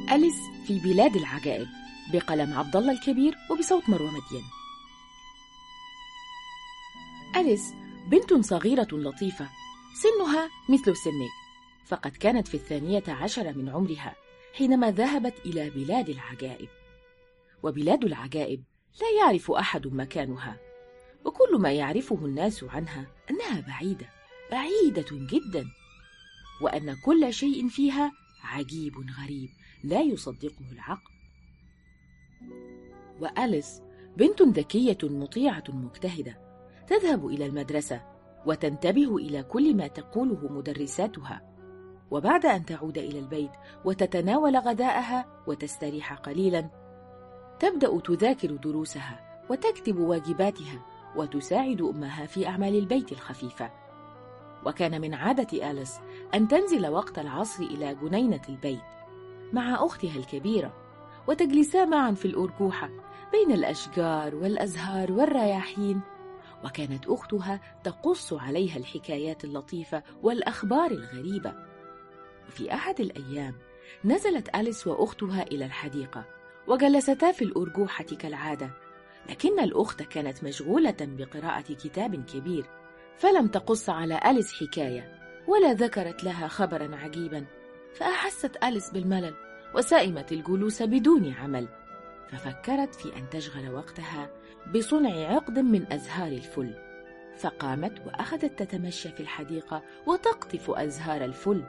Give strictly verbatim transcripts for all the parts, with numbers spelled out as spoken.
أليس في بلاد العجائب بقلم عبد الله الكبير وبصوت مروى مدين. أليس بنت صغيرة لطيفة سنها مثل سنك، فقد كانت في الثانية عشر من عمرها حينما ذهبت إلى بلاد العجائب. وبلاد العجائب لا يعرف أحد مكانها، وكل ما يعرفه الناس عنها أنها بعيدة بعيدة جدا، وأن كل شيء فيها عجيب غريب لا يصدقه العقل. وأليس بنت ذكية مطيعة مجتهدة، تذهب إلى المدرسة وتنتبه إلى كل ما تقوله مدرساتها، وبعد أن تعود إلى البيت وتتناول غداءها وتستريح قليلا، تبدأ تذاكر دروسها وتكتب واجباتها وتساعد أمها في أعمال البيت الخفيفة. وكان من عادة أليس أن تنزل وقت العصر إلى جنينة البيت مع أختها الكبيرة، وتجلسا معا في الأرجوحة بين الأشجار والأزهار والرياحين، وكانت أختها تقص عليها الحكايات اللطيفة والأخبار الغريبة. وفي أحد الأيام نزلت أليس وأختها إلى الحديقة وجلستا في الأرجوحة كالعادة، لكن الأخت كانت مشغولة بقراءة كتاب كبير، فلم تقص على أليس حكاية ولا ذكرت لها خبرا عجيبا، فأحست أليس بالملل وسائمت الجلوس بدون عمل، ففكرت في أن تشغل وقتها بصنع عقد من أزهار الفل، فقامت وأخذت تتمشى في الحديقة وتقطف أزهار الفل.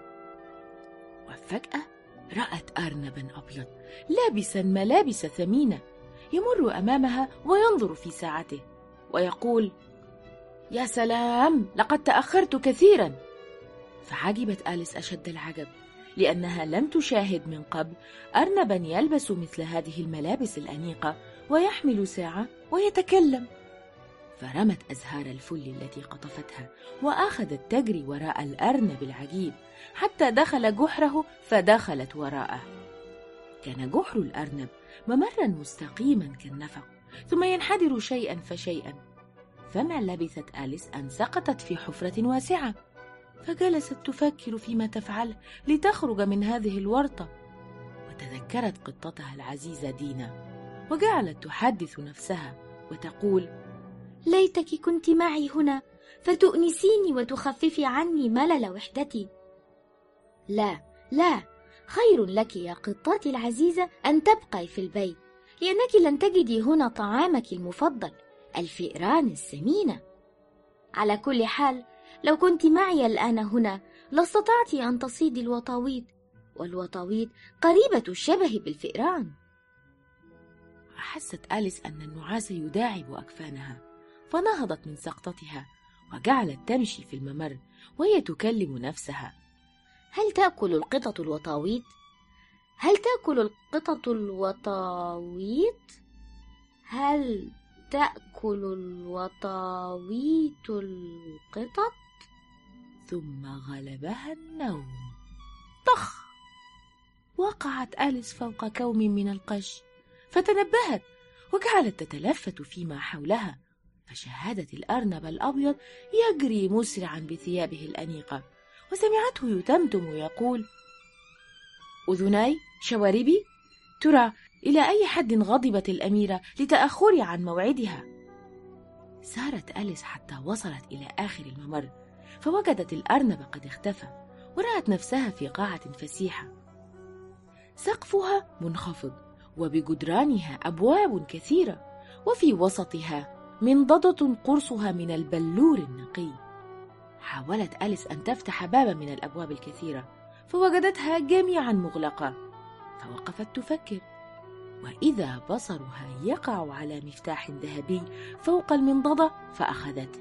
وفجأة رأت أرنبا أبيض لابسا ملابس ثمينة يمر أمامها وينظر في ساعته ويقول: يا سلام، لقد تأخرت كثيرا. فعجبت أليس أشد العجب، لأنها لم تشاهد من قبل أرنبا يلبس مثل هذه الملابس الأنيقة ويحمل ساعة ويتكلم. فرمت أزهار الفل التي قطفتها وأخذت تجري وراء الأرنب العجيب حتى دخل جحره فدخلت وراءه. كان جحر الأرنب ممرا مستقيما كالنفق، ثم ينحدر شيئا فشيئا، فما لبثت أليس أن سقطت في حفرة واسعة، فجلست تفكر فيما تفعل لتخرج من هذه الورطة، وتذكرت قطتها العزيزة دينا، وجعلت تحدث نفسها وتقول: ليتك كنت معي هنا فتؤنسيني وتخففي عني ملل وحدتي. لا لا، خير لك يا قطتي العزيزة أن تبقي في البيت، لأنك لن تجدي هنا طعامك المفضل، الفئران السمينة. على كل حال، لو كنت معي الآن هنا لاستطعت أن تصيدي الوطاويط، والوطاويط قريبة الشبه بالفئران. أحست أليس أن النعاس يداعب أكفانها، فنهضت من سقطتها وجعلت تمشي في الممر وهي تكلم نفسها: هل تأكل القطط الوطاويط؟ هل تأكل القطط الوطاويط؟ هل تأكل الوطاويط القطط؟ ثم غلبها النوم. طخ! وقعت أليس فوق كوم من القش، فتنبهت وجعلت تتلفت فيما حولها، فشاهدت الأرنب الأبيض يجري مسرعا بثيابه الأنيقة، وسمعته يتمتم يقول: أذناي، شواربي، ترى إلى أي حد غضبت الأميرة لتأخري عن موعدها؟ سارت أليس حتى وصلت إلى آخر الممر، فوجدت الأرنب قد اختفى، ورأت نفسها في قاعة فسيحة سقفها منخفض، وبجدرانها أبواب كثيرة، وفي وسطها منضدة قرصها من البلور النقي. حاولت أليس أن تفتح بابا من الأبواب الكثيرة، فوجدتها جميعا مغلقة، فوقفت تفكر، وإذا بصرها يقع على مفتاح ذهبي فوق المنضدة، فأخذته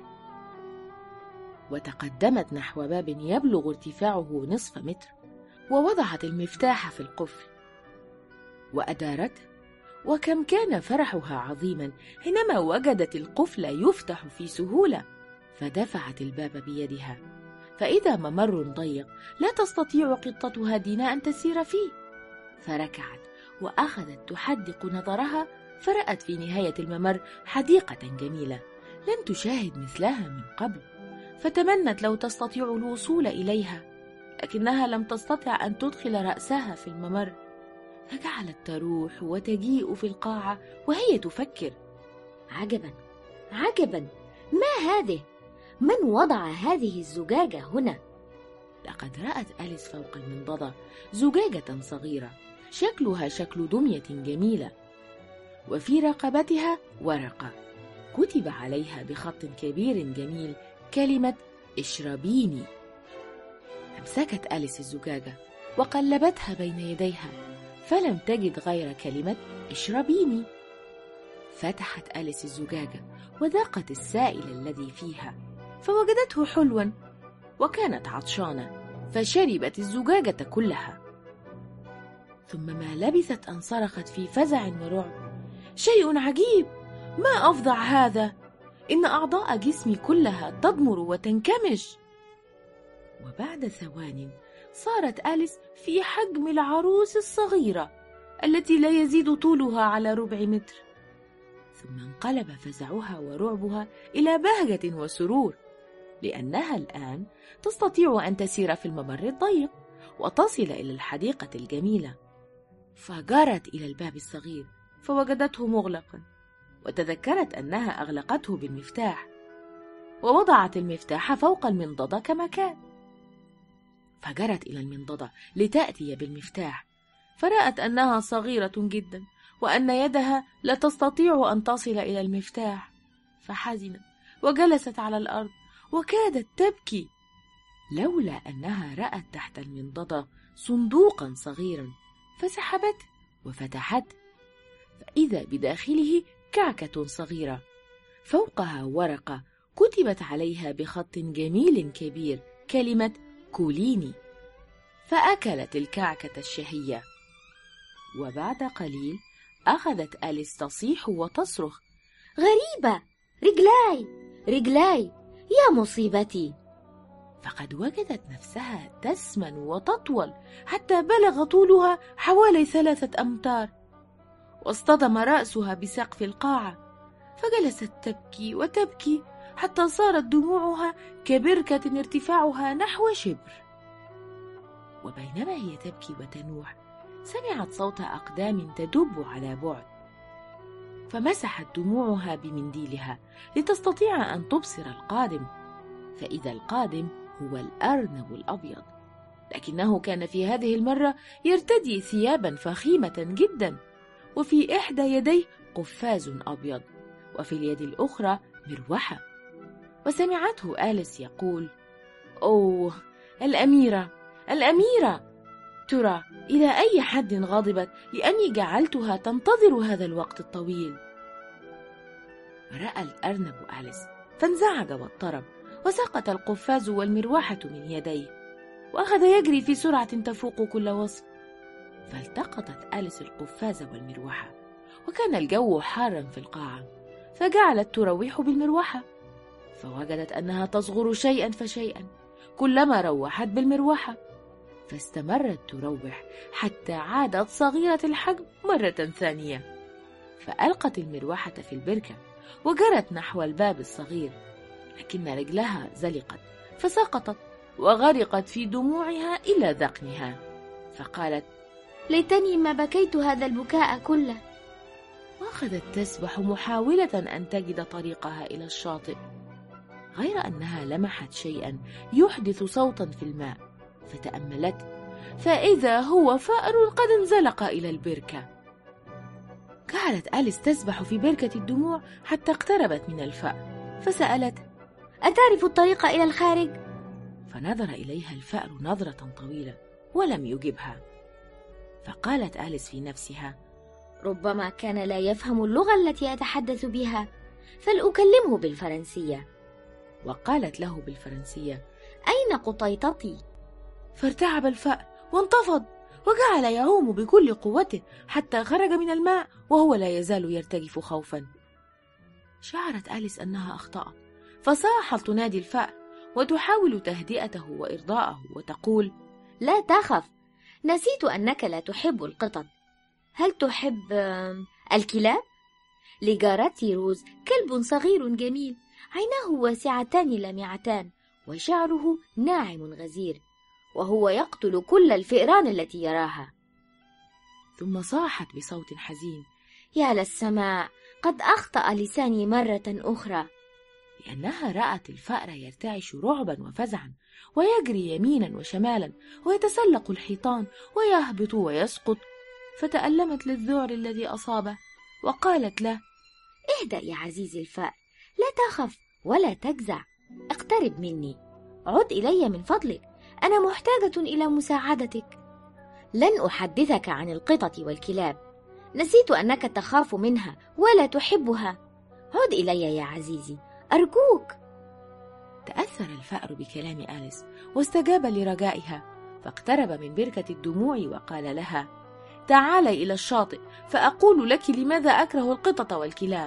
وتقدمت نحو باب يبلغ ارتفاعه نصف متر، ووضعت المفتاح في القفل وأدارته. وكم كان فرحها عظيما حينما وجدت القفل يفتح في سهولة، فدفعت الباب بيدها، فإذا ممر ضيق لا تستطيع قطتها دينا أن تسير فيه، فركعت وأخذت تحدق نظرها، فرأت في نهاية الممر حديقة جميلة لم تشاهد مثلها من قبل، فتمنت لو تستطيع الوصول إليها، لكنها لم تستطع أن تدخل رأسها في الممر، فجعلت تروح وتجيء في القاعة وهي تفكر: عجبا عجبا، ما هذه؟ من وضع هذه الزجاجة هنا؟ لقد رأت أليس فوق المنضدة زجاجة صغيرة شكلها شكل دمية جميلة، وفي رقبتها ورقة كتب عليها بخط كبير جميل كلمة اشربيني. أمسكت أليس الزجاجة وقلبتها بين يديها فلم تجد غير كلمة اشربيني. فتحت أليس الزجاجة وذاقت السائل الذي فيها فوجدته حلوا، وكانت عطشانة فشربت الزجاجة كلها. ثم ما لبثت أن صرخت في فزع ورعب: شيء عجيب، ما أفظع هذا! إن أعضاء جسمي كلها تضمر وتنكمش. وبعد ثوان صارت أليس في حجم العروس الصغيرة التي لا يزيد طولها على ربع متر. ثم انقلب فزعها ورعبها إلى بهجة وسرور، لأنها الآن تستطيع أن تسير في الممر الضيق وتصل إلى الحديقة الجميلة. فجرت إلى الباب الصغير فوجدته مغلقا، وتذكرت أنها أغلقته بالمفتاح، ووضعت المفتاح فوق المنضدة كما كان. فجرت إلى المنضدة لتأتي بالمفتاح، فرأت أنها صغيرة جدا وأن يدها لا تستطيع أن تصل إلى المفتاح، فحزنت وجلست على الأرض وكادت تبكي، لولا أنها رأت تحت المنضدة صندوقا صغيرا فسحبته وفتحته، فإذا بداخله كعكة صغيرة فوقها ورقة كتبت عليها بخط جميل كبير كلمة كوليني. فأكلت الكعكة الشهية، وبعد قليل أخذت أليس تصيح وتصرخ: غريبة، رجلاي رجلاي، يا مصيبتي! فقد وجدت نفسها تسمن وتطول حتى بلغ طولها حوالي ثلاثة أمتار، واصطدم رأسها بسقف القاعة، فجلست تبكي وتبكي حتى صارت دموعها كبركة ارتفاعها نحو شبر. وبينما هي تبكي وتنوح سمعت صوت أقدام تدب على بعد، فمسحت دموعها بمنديلها لتستطيع أن تبصر القادم، فإذا القادم هو الأرنب الأبيض، لكنه كان في هذه المرة يرتدي ثيابا فخيمة جدا، وفي إحدى يديه قفاز أبيض وفي اليد الأخرى مروحة. وسمعته أليس يقول: أوه، الأميرة الأميرة، ترى إلى أي حد غضبت لأني جعلتها تنتظر هذا الوقت الطويل. رأى الأرنب أليس فانزعج واضطرب، وسقط القفاز والمروحة من يديه، وأخذ يجري في سرعة تفوق كل وصف. فالتقطت أليس القفاز والمروحة، وكان الجو حارا في القاعة، فجعلت تروح بالمروحة، فوجدت أنها تصغر شيئا فشيئا كلما روحت بالمروحة، فاستمرت تروح حتى عادت صغيرة الحجم مرة ثانية. فألقت المروحة في البركة وجرت نحو الباب الصغير، لكن رجلها زلقت فسقطت وغرقت في دموعها إلى ذقنها، فقالت: ليتني ما بكيت هذا البكاء كله. وأخذت تسبح محاولة أن تجد طريقها إلى الشاطئ، غير أنها لمحت شيئا يحدث صوتا في الماء، فتأملت فإذا هو فأر قد انزلق إلى البركة. جعلت أليس تسبح في بركة الدموع حتى اقتربت من الفأر، فسألت: أتعرف الطريق إلى الخارج؟ فنظر إليها الفأر نظرة طويلة ولم يجبها. فقالت أليس في نفسها: ربما كان لا يفهم اللغة التي أتحدث بها، فلأكلمه بالفرنسية. وقالت له بالفرنسية: أين قطيطتي؟ فارتعب الفأر وانتفض وجعل يعوم بكل قوته حتى خرج من الماء وهو لا يزال يرتجف خوفا. شعرت أليس أنها أخطأت، فصاحت تنادي الفأر وتحاول تهدئته وإرضاءه وتقول: لا تخف، نسيت أنك لا تحب القطط. هل تحب الكلاب؟ لجارتي روز كلب صغير جميل، عيناه واسعتان لامعتان، وشعره ناعم غزير، وهو يقتل كل الفئران التي يراها. ثم صاحت بصوت حزين: يا للسماء، قد أخطأ لساني مرة أخرى. لأنها رأت الفأر يرتعش رعبا وفزعا، ويجري يمينا وشمالا، ويتسلق الحيطان، ويهبط ويسقط، فتألمت للذعر الذي أصابه، وقالت له: اهدأ يا عزيزي الفأر، لا تخف ولا تجزع، اقترب مني، عد إلي من فضلك، أنا محتاجة إلى مساعدتك. لن أحدثك عن القطط والكلاب، نسيت أنك تخاف منها ولا تحبها. عد إلي يا عزيزي، أرجوك. تأثر الفأر بكلام آليس واستجاب لرجائها، فاقترب من بركة الدموع وقال لها: تعالي إلى الشاطئ فأقول لك لماذا أكره القطط والكلاب.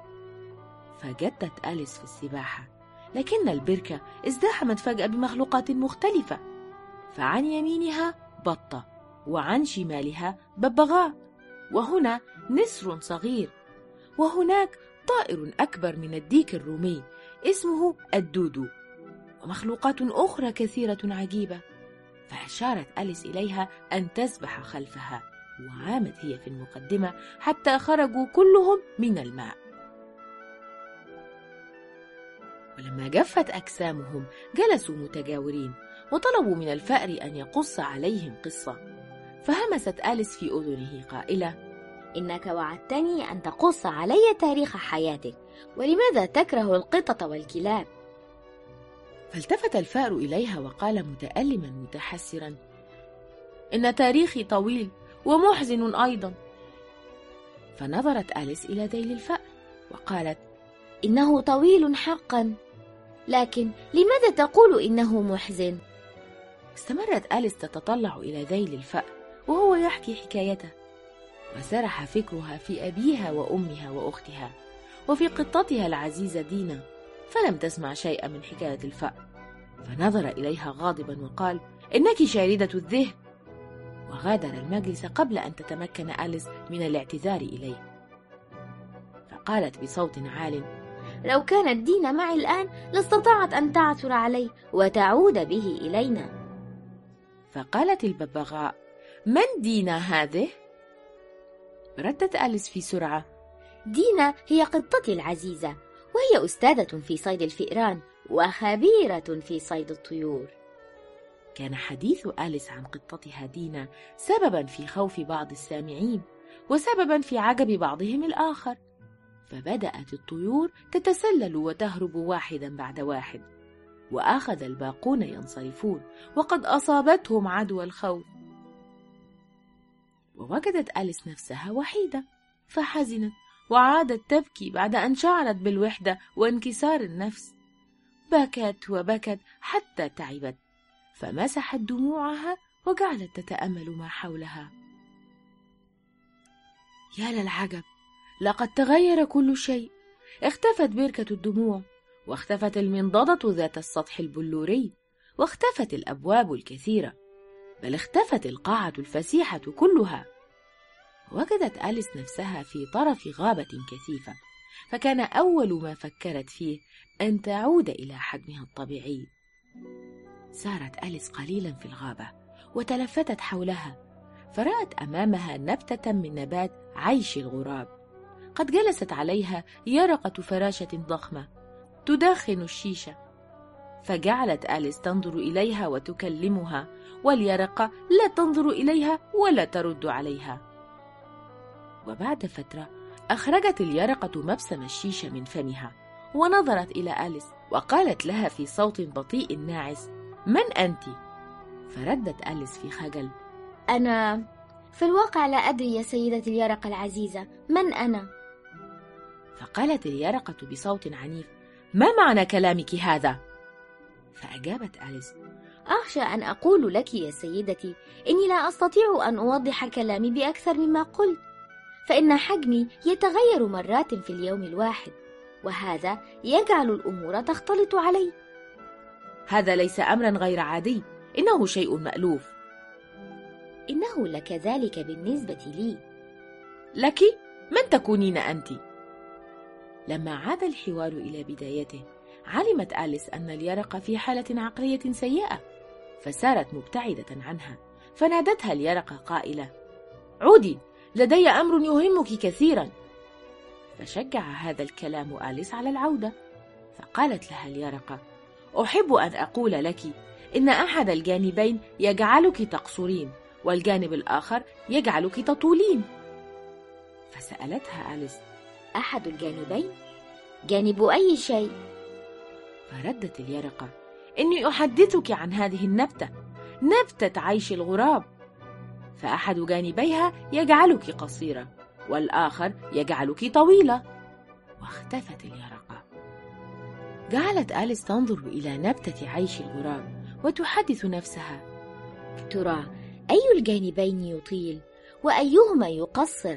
فجدت آليس في السباحة، لكن البركة ازدحمت فجأة بمخلوقات مختلفة، فعن يمينها بطة، وعن شمالها ببغاء، وهنا نسر صغير، وهناك طائر أكبر من الديك الرومي اسمه الدودو، ومخلوقات أخرى كثيرة عجيبة. فأشارت آليس إليها أن تسبح خلفها، وعامت هي في المقدمة حتى خرجوا كلهم من الماء. ولما جفت أجسامهم جلسوا متجاورين، وطلبوا من الفأر أن يقص عليهم قصة. فهمست آليس في أذنه قائلة: إنك وعدتني أن تقص علي تاريخ حياتك، ولماذا تكره القطط والكلاب؟ فالتفت الفأر إليها وقال متألما متحسرا: إن تاريخي طويل ومحزن أيضا. فنظرت آليس إلى ذيل الفأر وقالت: إنه طويل حقا، لكن لماذا تقول إنه محزن؟ استمرت آليس تتطلع إلى ذيل الفأر وهو يحكي حكايته، وسرح فكرها في أبيها وأمها وأختها، وفي قطتها العزيزة دينا، فلم تسمع شيئا من حكاية الفأر. فنظر إليها غاضبا وقال: إنك شاردة الذهن. وغادر المجلس قبل أن تتمكن آليس من الاعتذار إليه. فقالت بصوت عال: لو كانت دينا معي الآن لاستطاعت أن تعثر عليه وتعود به إلينا. فقالت الببغاء: من دينا هذه؟ ردت آليس في سرعة: دينا هي قطتي العزيزة، وهي أستاذة في صيد الفئران وخبيرة في صيد الطيور. كان حديث آليس عن قطتها دينا سببا في خوف بعض السامعين، وسببا في عجب بعضهم الآخر، فبدأت الطيور تتسلل وتهرب واحدا بعد واحد، وأخذ الباقون ينصرفون وقد أصابتهم عدوى الخوف. ووجدت آليس نفسها وحيدة، فحزنت وعادت تبكي بعد أن شعرت بالوحدة وانكسار النفس. بكت وبكت حتى تعبت، فمسحت دموعها وجعلت تتأمل ما حولها. يا للعجب، لقد تغير كل شيء. اختفت بركة الدموع، واختفت المنضدة ذات السطح البلوري، واختفت الأبواب الكثيرة، بل اختفت القاعة الفسيحة كلها. وجدت آليس نفسها في طرف غابة كثيفة، فكان أول ما فكرت فيه أن تعود إلى حجمها الطبيعي. سارت آليس قليلا في الغابة وتلفتت حولها، فرأت أمامها نبتة من نبات عيش الغراب، قد جلست عليها يرقة فراشة ضخمة تدخن الشيشة. فجعلت آليس تنظر إليها وتكلمها، واليرقة لا تنظر إليها ولا ترد عليها. وبعد فترة أخرجت اليرقة مبسم الشيشة من فمها، ونظرت إلى آليس وقالت لها في صوت بطيء ناعس: من أنت؟ فردت آليس في خجل: أنا في الواقع لا أدري يا سيدتي اليرقة العزيزة، من أنا؟ فقالت اليرقة بصوت عنيف: ما معنى كلامك هذا؟ فأجابت آليس: أخشى أن أقول لك يا سيدتي إني لا أستطيع أن أوضح كلامي بأكثر مما قلت، فإن حجمي يتغير مرات في اليوم الواحد، وهذا يجعل الأمور تختلط علي. هذا ليس أمرا غير عادي، إنه شيء مألوف. إنه لكذلك بالنسبة لي. لك؟ من تكونين أنت؟ لما عاد الحوار إلى بدايته، علمت آليس أن اليرقة في حالة عقلية سيئة، فسارت مبتعدة عنها، فنادتها اليرقة قائلة: عودي، لدي أمر يهمك كثيرا. فشجع هذا الكلام آليس على العودة، فقالت لها اليرقة: أحب أن أقول لك إن أحد الجانبين يجعلك تقصرين، والجانب الآخر يجعلك تطولين. فسألتها آليس: أحد الجانبين؟ جانب أي شيء؟ فردت اليرقة: إني أحدثك عن هذه النبتة، نبتة عيش الغراب، فأحد جانبيها يجعلك قصيرة، والآخر يجعلك طويلة. واختفت اليرقة. جعلت آليس تنظر إلى نبتة عيش الغراب وتحدث نفسها: ترى أي الجانبين يطيل وأيهما يقصر؟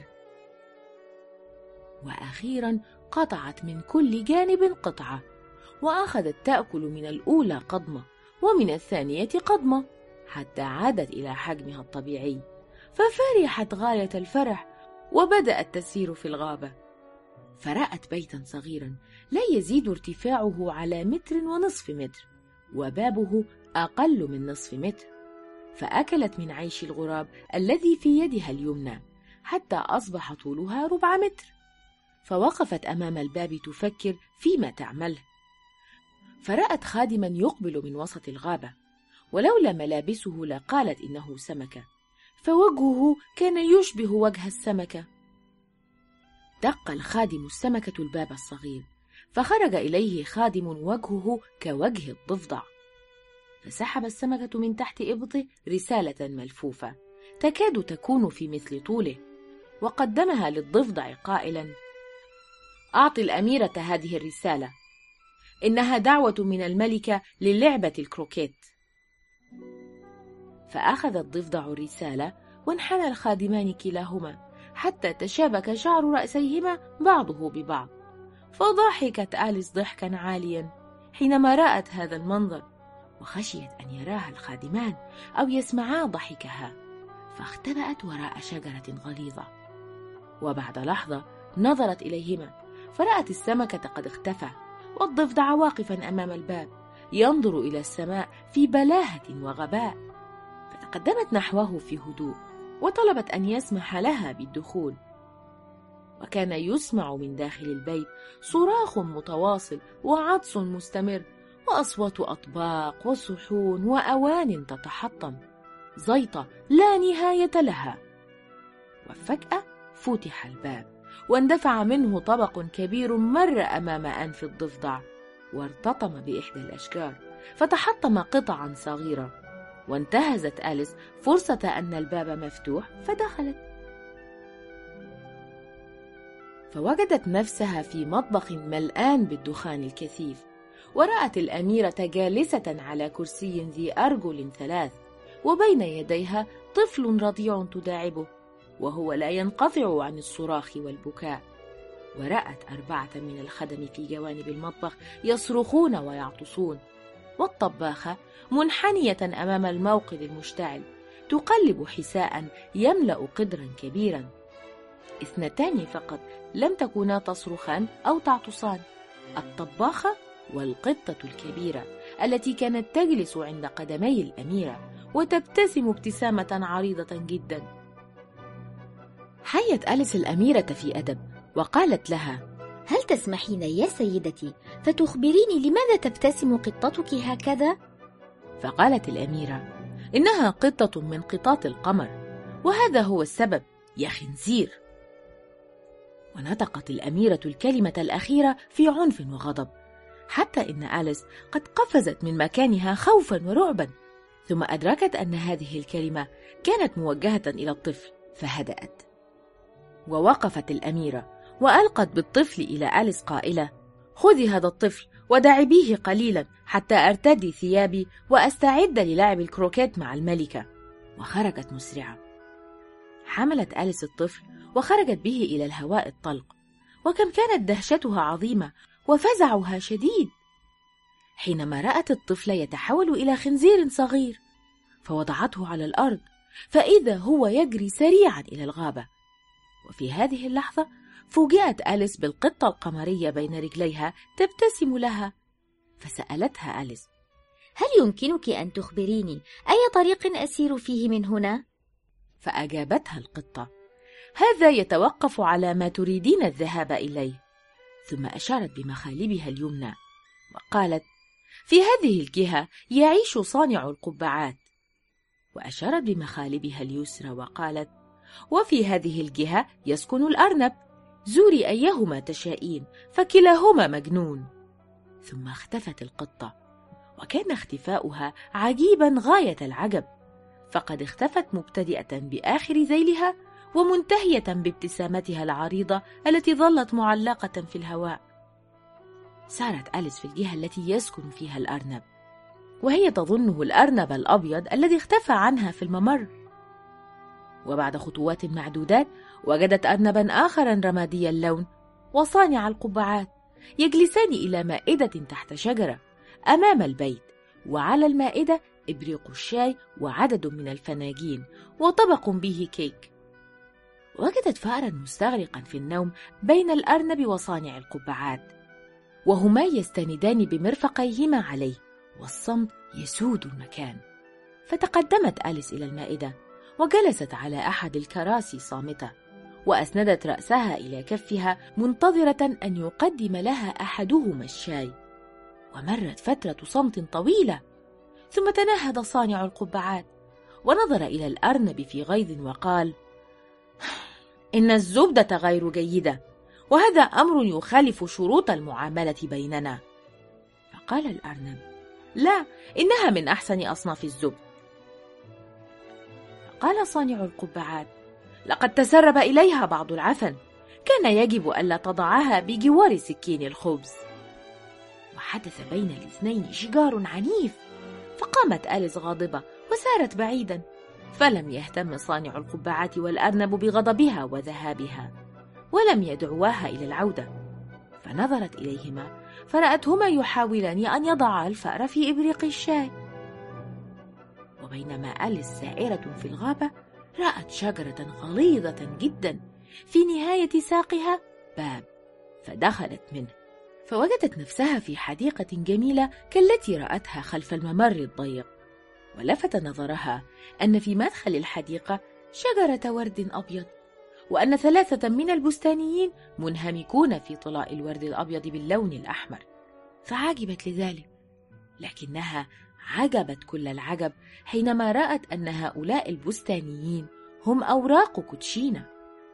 وأخيرا قطعت من كل جانب قطعة، وأخذت تأكل من الأولى قضمة ومن الثانية قضمة، حتى عادت إلى حجمها الطبيعي. ففرحت غاية الفرح، وبدأت تسير في الغابة، فرأت بيتا صغيرا لا يزيد ارتفاعه على متر ونصف متر، وبابه أقل من نصف متر. فأكلت من عيش الغراب الذي في يدها اليمنى حتى أصبح طولها ربع متر. فوقفت أمام الباب تفكر فيما تعمله، فرأت خادما يقبل من وسط الغابة، ولولا ملابسه لقالت إنه سمكة، فوجهه كان يشبه وجه السمكة. دق الخادم السمكة الباب الصغير، فخرج إليه خادم وجهه كوجه الضفدع، فسحب السمكة من تحت إبطه رسالة ملفوفة تكاد تكون في مثل طوله، وقدمها للضفدع قائلا: أعطي الأميرة هذه الرسالة، إنها دعوة من الملكة للعبة الكروكيت. فأخذ الضفدع الرسالة، وانحنى الخادمان كلاهما حتى تشابك شعر رأسيهما بعضه ببعض. فضحكت آليس ضحكا عاليا حينما رأت هذا المنظر، وخشيت أن يراها الخادمان أو يسمعا ضحكها، فاختبأت وراء شجرة غليظة. وبعد لحظة نظرت إليهما، فرأت السمكة قد اختفى، والضفدع واقفا أمام الباب ينظر إلى السماء في بلاهة وغباء. فتقدمت نحوه في هدوء، وطلبت أن يسمح لها بالدخول. وكان يسمع من داخل البيت صراخ متواصل وعطس مستمر، وأصوات أطباق وصحون وأوان تتحطم، زيطة لا نهاية لها. وفجأة فتح الباب، واندفع منه طبق كبير مر أمام أنف الضفدع، وارتطم بإحدى الأشجار، فتحطم قطعا صغيرة. وانتهزت آليس فرصة أن الباب مفتوح فدخلت، فوجدت نفسها في مطبخ ملآن بالدخان الكثيف، ورأت الأميرة جالسة على كرسي ذي أرجل ثلاث، وبين يديها طفل رضيع تداعبه، وهو لا ينقطع عن الصراخ والبكاء. ورأت أربعة من الخدم في جوانب المطبخ يصرخون ويعطسون، والطباخة منحنية أمام الموقد المشتعل تقلب حساء يملأ قدرا كبيرا. اثنتان فقط لم تكونا تصرخان أو تعطسان: الطباخة والقطة الكبيرة التي كانت تجلس عند قدمي الأميرة وتبتسم ابتسامة عريضة جدا. حيت آليس الأميرة في أدب وقالت لها: هل تسمحين يا سيدتي فتخبريني لماذا تبتسم قطتك هكذا؟ فقالت الأميرة: إنها قطة من قطات القمر، وهذا هو السبب يا خنزير. ونطقت الأميرة الكلمة الأخيرة في عنف وغضب، حتى إن آليس قد قفزت من مكانها خوفا ورعبا، ثم أدركت أن هذه الكلمة كانت موجهة إلى الطفل فهدأت. ووقفت الأميرة وألقت بالطفل إلى آليس قائلة: خذي هذا الطفل ودعبيه قليلا حتى أرتدي ثيابي وأستعد للعب الكروكيت مع الملكة. وخرجت مسرعة. حملت آليس الطفل وخرجت به إلى الهواء الطلق، وكم كانت دهشتها عظيمة وفزعها شديد حينما رأت الطفل يتحول إلى خنزير صغير، فوضعته على الأرض، فإذا هو يجري سريعا إلى الغابة. وفي هذه اللحظة فوجئت آليس بالقطة القمرية بين رجليها تبتسم لها، فسألتها آليس: هل يمكنك أن تخبريني أي طريق أسير فيه من هنا؟ فأجابتها القطة: هذا يتوقف على ما تريدين الذهاب إليه. ثم أشارت بمخالبها اليمنى وقالت: في هذه الجهة يعيش صانع القبعات. وأشارت بمخالبها اليسرى وقالت: وفي هذه الجهة يسكن الأرنب، زوري أيهما تشائين فكلاهما مجنون. ثم اختفت القطة، وكان اختفاؤها عجيبا غاية العجب، فقد اختفت مبتدئة بآخر ذيلها ومنتهية بابتسامتها العريضة التي ظلت معلقة في الهواء. سارت أليس في الجهة التي يسكن فيها الأرنب، وهي تظنه الأرنب الأبيض الذي اختفى عنها في الممر. وبعد خطوات معدودات وجدت أرنبا آخرا رمادي اللون وصانع القبعات يجلسان إلى مائدة تحت شجرة أمام البيت، وعلى المائدة إبريق الشاي وعدد من الفناجين وطبق به كيك. وجدت فأرا مستغرقا في النوم بين الأرنب وصانع القبعات، وهما يستندان بمرفقيهما عليه، والصمت يسود المكان. فتقدمت أليس إلى المائدة وجلست على أحد الكراسي صامتة، وأسندت رأسها إلى كفها منتظرة أن يقدم لها أحدهما الشاي. ومرت فترة صمت طويلة، ثم تنهد صانع القبعات ونظر إلى الأرنب في غيظ وقال: إن الزبدة غير جيدة، وهذا أمر يخالف شروط المعاملة بيننا. فقال الأرنب: لا، إنها من أحسن أصناف الزبد. فقال صانع القبعات: لقد تسرب إليها بعض العفن، كان يجب ألا تضعها بجوار سكين الخبز. وحدث بين الاثنين شجار عنيف، فقامت أليس غاضبة وسارت بعيدا، فلم يهتم صانع القبعات والأرنب بغضبها وذهابها، ولم يدعواها إلى العودة. فنظرت إليهما فرأتهما يحاولان أن يضعا الفأر في إبريق الشاي. وبينما أليس سائرة في الغابة رأت شجرة غليظة جدا في نهاية ساقها باب، فدخلت منه، فوجدت نفسها في حديقة جميلة كالتي رأتها خلف الممر الضيق. ولفت نظرها أن في مدخل الحديقة شجرة ورد أبيض، وأن ثلاثة من البستانيين منهمكون في طلاء الورد الأبيض باللون الأحمر، فعجبت لذلك. لكنها عجبت كل العجب حينما رأت أن هؤلاء البستانيين هم أوراق كوتشينة.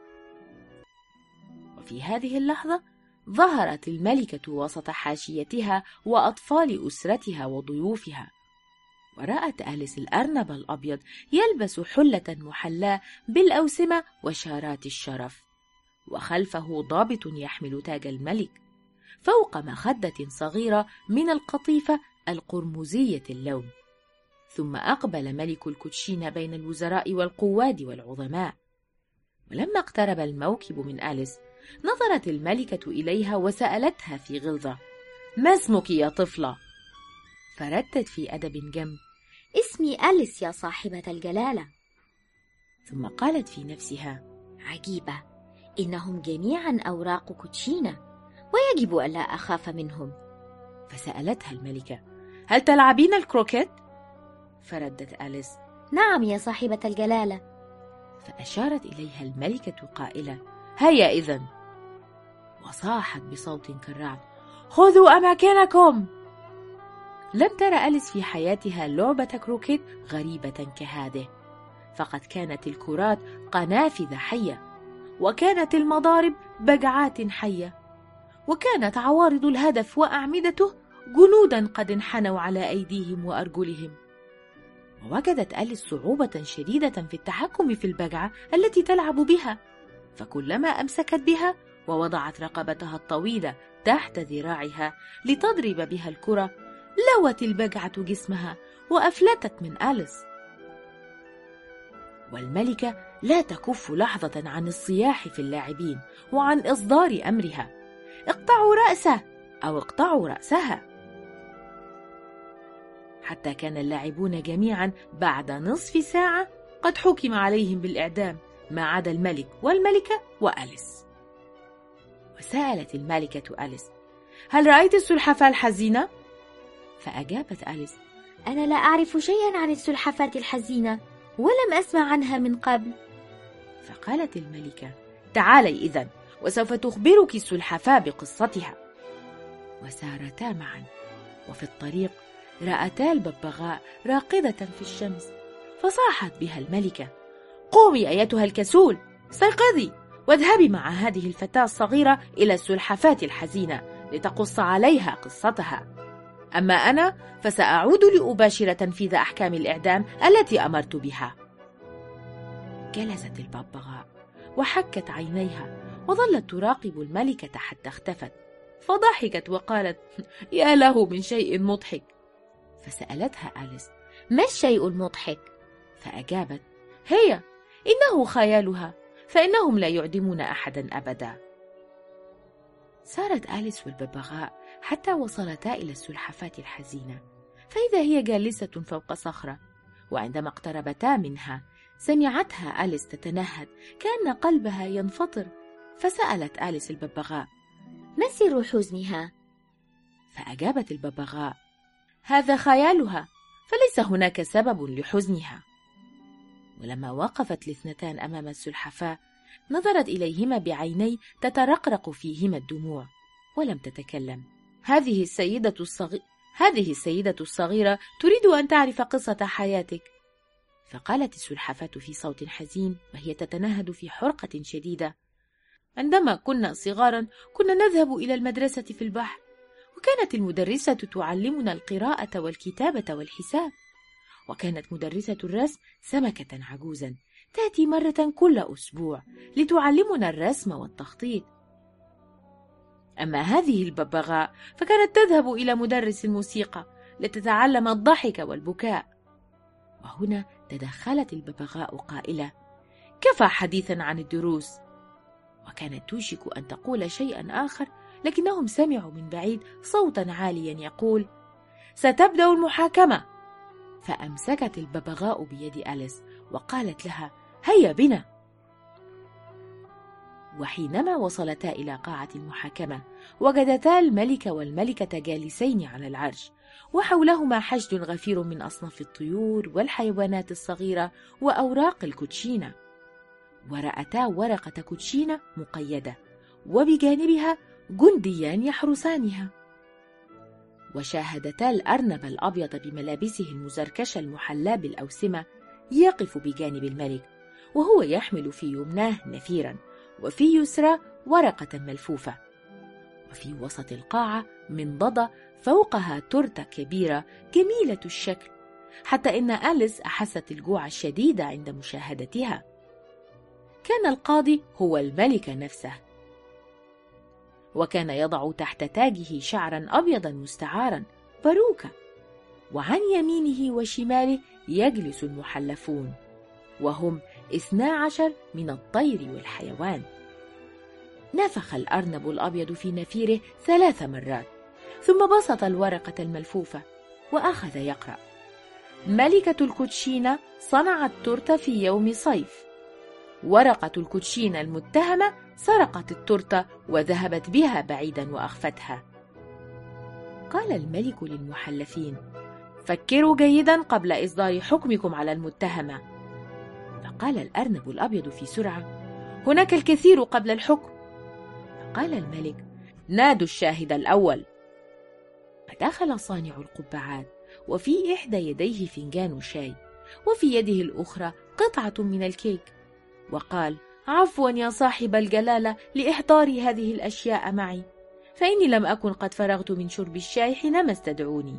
وفي هذه اللحظة ظهرت الملكة وسط حاشيتها وأطفال أسرتها وضيوفها، ورأت أليس الأرنب الأبيض يلبس حلة محلاة بالأوسمة وشارات الشرف، وخلفه ضابط يحمل تاج الملك، فوق مخدة صغيرة من القطيفة القرمزية اللون. ثم أقبل ملك الكوتشينة بين الوزراء والقواد والعظماء. ولما اقترب الموكب من أليس نظرت الملكة إليها وسألتها في غلظة: ما اسمك يا طفلة؟ فردت في أدب جم: اسمي أليس يا صاحبة الجلالة. ثم قالت في نفسها: عجيبة، إنهم جميعا أوراق كوتشينة، ويجب ألا أخاف منهم. فسألتها الملكة: هل تلعبين الكروكيت؟ فردت أليس: نعم يا صاحبة الجلالة. فأشارت إليها الملكة قائلة: هيا إذن. وصاحت بصوت كالرعد: خذوا أماكنكم. لم تر أليس في حياتها لعبة كروكيت غريبة كهذه، فقد كانت الكرات قنافذ حية، وكانت المضارب بجعات حية، وكانت عوارض الهدف وأعمدته جنودا قد انحنوا على أيديهم وأرجلهم. ووجدت أليس صعوبة شديدة في التحكم في البجعة التي تلعب بها، فكلما أمسكت بها ووضعت رقبتها الطويلة تحت ذراعها لتضرب بها الكرة لوت البجعة جسمها وأفلتت من أليس. والملكة لا تكف لحظة عن الصياح في اللاعبين وعن إصدار أمرها: اقطعوا رأسه أو اقطعوا رأسها. حتى كان اللاعبون جميعا بعد نصف ساعة قد حكم عليهم بالإعدام، ما عدا الملك والملكة وأليس. وسألت الملكة أليس: هل رأيت السلحفاة الحزينة؟ فأجابت أليس: أنا لا أعرف شيئا عن السلحفاة الحزينة، ولم أسمع عنها من قبل. فقالت الملكة: تعالي إذن، وسوف تخبرك السلحفاة بقصتها. وسارتا معا، وفي الطريق رأتا الببغاء راقدة في الشمس، فصاحت بها الملكة: قومي أيتها الكسول، استيقظي واذهبي مع هذه الفتاة الصغيرة إلى السلحفاة الحزينة لتقص عليها قصتها، أما أنا فسأعود لأباشر تنفيذ أحكام الإعدام التي أمرت بها. جلست الببغاء وحكت عينيها وظلت تراقب الملكة حتى اختفت، فضحكت وقالت: يا له من شيء مضحك. فسألتها آليس: ما الشيء المضحك؟ فأجابت: هي إنه خيالها، فإنهم لا يعدمون أحدا أبدا. سارت آليس والببغاء حتى وصلتا إلى السلحفاة الحزينة، فإذا هي جالسة فوق صخرة، وعندما اقتربتا منها سمعتها آليس تتنهد كأن قلبها ينفطر، فسألت آليس الببغاء: ما سر حزنها؟ فأجابت الببغاء: هذا خيالها، فليس هناك سبب لحزنها. ولما وقفت الاثنتان أمام السلحفاة نظرت إليهما بعيني تترقرق فيهما الدموع، ولم تتكلم. هذه السيدة الصغيرة هذه السيدة الصغيرة تريد أن تعرف قصة حياتك. فقالت السلحفاة في صوت حزين وهي تتنهد في حرقة شديدة: عندما كنا صغارا كنا نذهب إلى المدرسة في البحر، وكانت المدرسة تعلمنا القراءة والكتابة والحساب، وكانت مدرسة الرسم سمكة عجوزا تأتي مرة كل أسبوع لتعلمنا الرسم والتخطيط. أما هذه الببغاء فكانت تذهب إلى مدرس الموسيقى لتتعلم الضحك والبكاء. وهنا تدخلت الببغاء قائلة: كفى حديثا عن الدروس. وكانت توشك أن تقول شيئا آخر، لكنهم سمعوا من بعيد صوتا عاليا يقول: ستبدأ المحاكمة. فأمسكت الببغاء بيد آليس وقالت لها: هيا بنا. وحينما وصلتا إلى قاعة المحاكمة وجدتا الملك والملكة جالسين على العرش، وحولهما حشد غفير من أصناف الطيور والحيوانات الصغيرة وأوراق الكوتشينة، ورأتا ورقة كوتشينة مقيدة وبجانبها جنديان يحرسانها، وشاهدتا الأرنب الأبيض بملابسه المزركشة المحلاة بالأوسمة يقف بجانب الملك، وهو يحمل في يمناه نفيرا وفي يسرى ورقة ملفوفة، وفي وسط القاعة منضدة فوقها تورتة كبيرة جميلة الشكل، حتى إن آليس أحست الجوع الشديد عند مشاهدتها. كان القاضي هو الملك نفسه، وكان يضع تحت تاجه شعرا أبيضا مستعارا باروكة، وعن يمينه وشماله يجلس المحلفون، وهم اثنا عشر من الطير والحيوان. نفخ الأرنب الأبيض في نفيره ثلاث مرات، ثم بسط الورقة الملفوفة وأخذ يقرأ: ملكة الكوتشينة صنعت تورتة في يوم صيف. ورقة الكوتشينة المتهمة سرقت التورتة وذهبت بها بعيدا وأخفتها. قال الملك للمحلفين: فكروا جيدا قبل إصدار حكمكم على المتهمة. فقال الأرنب الأبيض في سرعة: هناك الكثير قبل الحكم. فقال الملك: نادوا الشاهد الأول. فدخل صانع القبعات، وفي إحدى يديه فنجان شاي، وفي يده الأخرى قطعة من الكيك، وقال: عفوا يا صاحب الجلالة لإحضار هذه الأشياء معي، فإني لم أكن قد فرغت من شرب الشاي حينما استدعوني.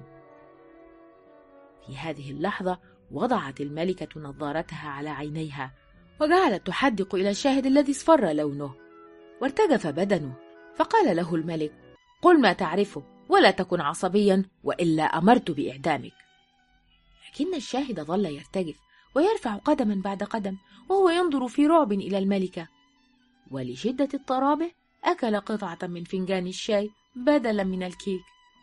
في هذه اللحظة وضعت الملكة نظارتها على عينيها، وجعلت تحدق إلى الشاهد الذي اصفر لونه وارتجف بدنه. فقال له الملك: قل ما تعرفه ولا تكن عصبيا، وإلا أمرت بإعدامك. لكن الشاهد ظل يرتجف ويرفع قدما بعد قدم، وهو ينظر في رعب إلى الملكة، ولشدة اضطرابه أكل قطعة من فنجان الشاي بدلا من الكيك.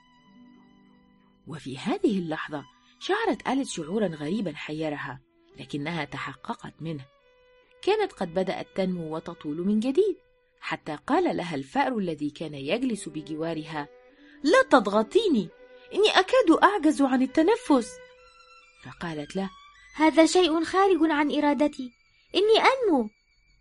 وفي هذه اللحظة شعرت آليس شعورا غريبا حيرها، لكنها تحققت منه. كانت قد بدأت تنمو وتطول من جديد، حتى قال لها الفأر الذي كان يجلس بجوارها: لا تضغطيني، إني أكاد أعجز عن التنفس. فقالت له: هذا شيء خارج عن إرادتي، إني أنمو.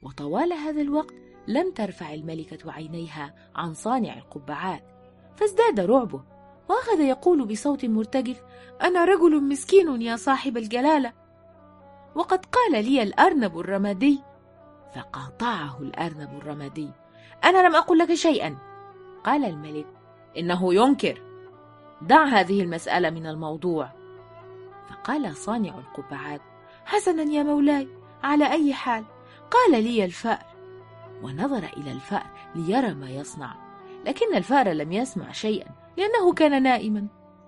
وطوال هذا الوقت لم ترفع الملكة عينيها عن صانع القبعات، فازداد رعبه، وأخذ يقول بصوت مرتجف: أنا رجل مسكين يا صاحب الجلالة، وقد قال لي الأرنب الرمادي. فقاطعه الأرنب الرمادي: أنا لم أقل لك شيئا. قال الملك: إنه ينكر، دع هذه المسألة من الموضوع. فقال صانع القبعات: حسنا يا مولاي، على أي حال قال لي الفأر. ونظر إلى الفأر ليرى ما يصنع، لكن الفأر لم يسمع شيئا لأنه كان نائما.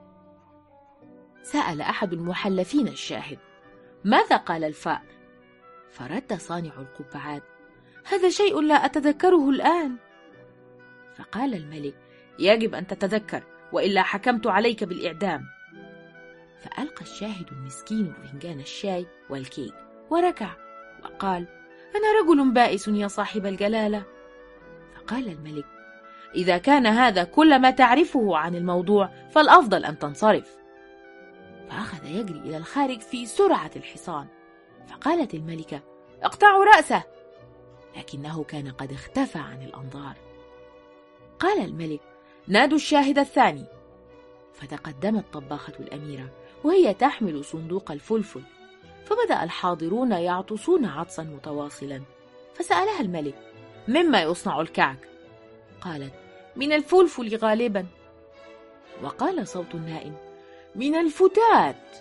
سأل أحد المحلفين الشاهد: ماذا قال الفأر؟ فرد صانع القبعات: هذا شيء لا أتذكره الآن. فقال الملك: يجب أن تتذكر، وإلا حكمت عليك بالإعدام. فألقى الشاهد المسكين فنجان الشاي والكيك وركع وقال: أنا رجل بائس يا صاحب الجلالة. فقال الملك: إذا كان هذا كل ما تعرفه عن الموضوع فالأفضل أن تنصرف. فأخذ يجري إلى الخارج في سرعة الحصان. فقالت الملكة: اقطعوا رأسه، لكنه كان قد اختفى عن الأنظار. قال الملك: نادوا الشاهد الثاني. فتقدمت طباخة الأميرة وهي تحمل صندوق الفلفل، فبدأ الحاضرون يعطسون عطسا متواصلا. فسألها الملك: مما يصنع الكعك؟ قالت: من الفلفل غالبا. وقال صوت النائم: من الفتات.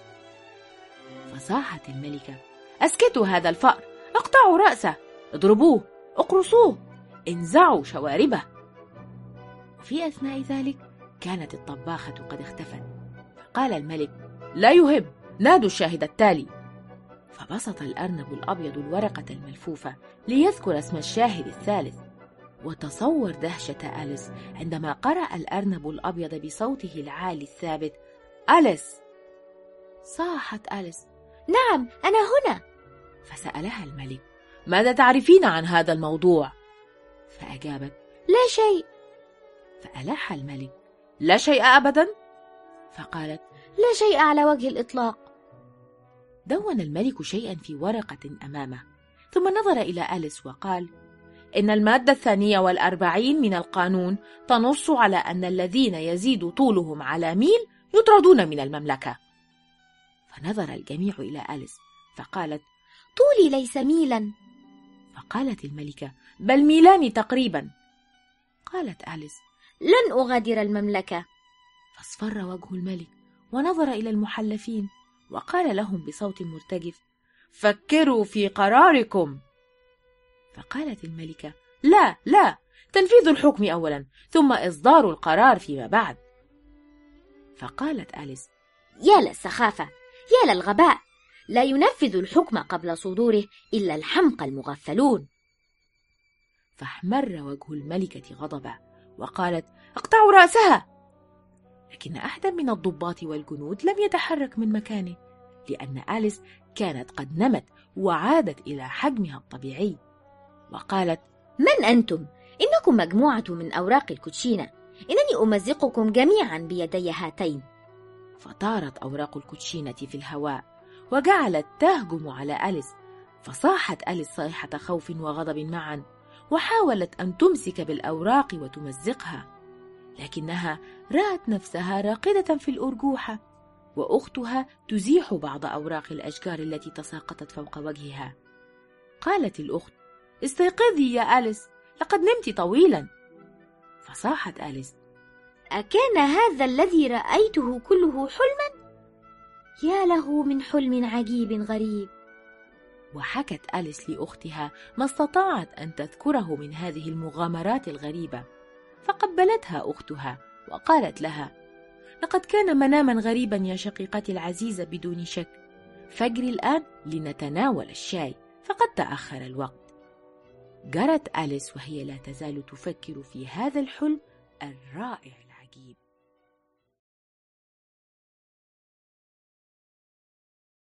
فصاحت الملكة: أسكتوا هذا الفأر، اقطعوا رأسه، اضربوه، اقرصوه، انزعوا شواربه. وفي أثناء ذلك كانت الطباخة قد اختفت. فقال الملك: لا يهم، نادوا الشاهد التالي. فبسط الأرنب الأبيض الورقة الملفوفة ليذكر اسم الشاهد الثالث. وتصور دهشة أليس عندما قرأ الأرنب الأبيض بصوته العالي الثابت: أليس. صاحت أليس: نعم، أنا هنا. فسألها الملك: ماذا تعرفين عن هذا الموضوع؟ فأجابت: لا شيء. فألح الملك: لا شيء أبدا؟ فقالت: لا شيء على وجه الإطلاق. دون الملك شيئا في ورقة أمامه، ثم نظر إلى أليس وقال: إن المادة الثانية والأربعين من القانون تنص على أن الذين يزيد طولهم على ميل يطردون من المملكة. فنظر الجميع إلى أليس فقالت: طولي ليس ميلا. فقالت الملكة: بل ميلان تقريبا. قالت أليس: لن أغادر المملكة. فاصفر وجه الملك ونظر إلى المحلفين وقال لهم بصوت مرتجف: فكروا في قراركم. فقالت الملكة: لا لا، تنفيذ الحكم أولا، ثم إصدار القرار فيما بعد. فقالت أليس: يا للسخافة، يا للغباء، لا ينفذ الحكم قبل صدوره إلا الحمقى المغفلون. فاحمر وجه الملكة غضبا وقالت: اقطعوا رأسها. لكن أحدا من الضباط والجنود لم يتحرك من مكانه، لأن أليس كانت قد نمت وعادت إلى حجمها الطبيعي. وقالت: من أنتم؟ إنكم مجموعة من أوراق الكوتشينة، إنني أمزقكم جميعا بيدي هاتين. فطارت أوراق الكوتشينة في الهواء وجعلت تهجم على أليس. فصاحت أليس صيحة خوف وغضب معا، وحاولت أن تمسك بالأوراق وتمزقها، لكنها رأت نفسها راقدة في الأرجوحة، وأختها تزيح بعض أوراق الأشجار التي تساقطت فوق وجهها. قالت الأخت: استيقظي يا أليس، لقد نمت طويلا. فصاحت أليس: أكان هذا الذي رأيته كله حلما؟ يا له من حلم عجيب غريب. وحكت أليس لأختها ما استطاعت أن تذكره من هذه المغامرات الغريبة. فقبلتها أختها وقالت لها: لقد كان مناما غريبا يا شقيقتي العزيزة بدون شك، فاجري الآن لنتناول الشاي فقد تأخر الوقت. جرت أليس وهي لا تزال تفكر في هذا الحلم الرائع العجيب.